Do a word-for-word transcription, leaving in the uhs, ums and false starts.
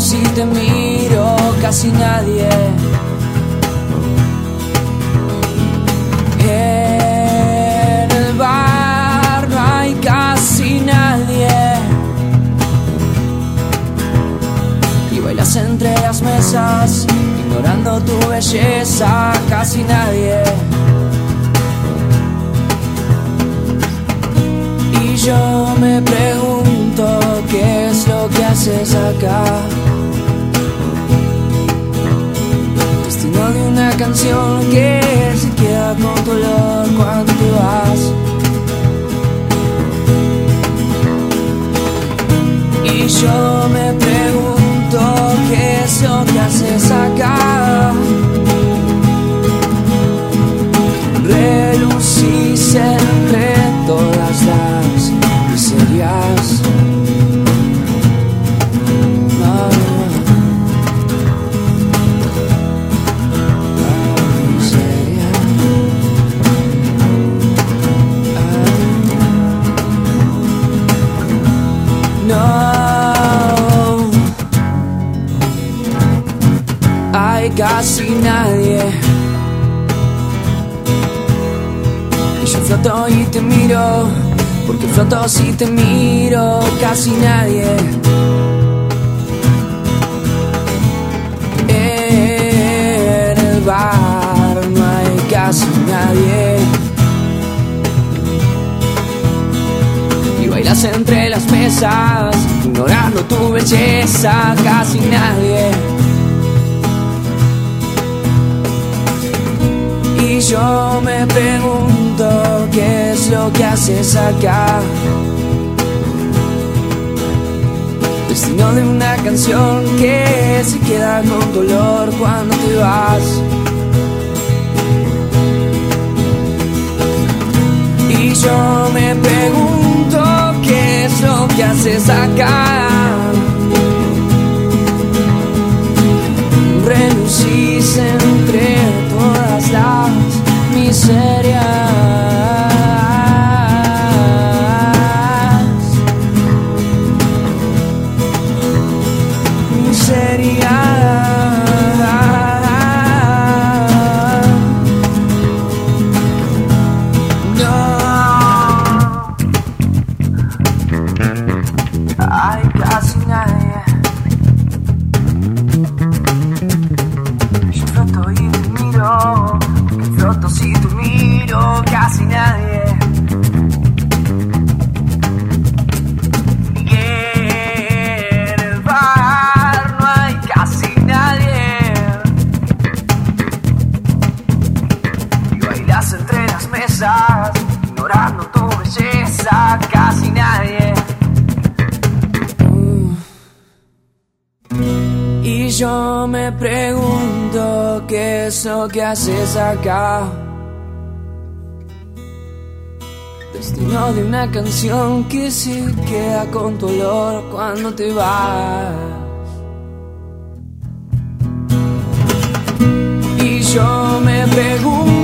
si te miro, casi nadie. En el bar no hay casi nadie. Y bailas entre las mesas, ignorando tu belleza, casi nadie. Y yo me pregunto qué es lo que haces acá. Destino de una canción que se queda con tu olor cuando te vas. Y yo me pregunto qué es lo que haces acá. Relucís entre todas las miserias. Casi nadie. Y yo floto y te miro, porque floto si te miro, casi nadie. En el bar no hay casi nadie. Y bailas entre las mesas, ignorando tu belleza, casi nadie. Y yo me pregunto qué es lo que haces acá. Destino de una canción que se queda con dolor cuando te vas. Y yo me pregunto qué es lo que haces acá. Relucís entre todas las miserias. Miserias. No hay casi nadie. Yo floto y te miro, que floto si te miro, casi nadie. Y en el bar no hay casi nadie. Y bailas entre las mesas, ignorando tu belleza, casi nadie. Y yo me pregunto qué es lo que haces acá. Destino de una canción que se queda con tu olor cuando te vas. Y yo me pregunto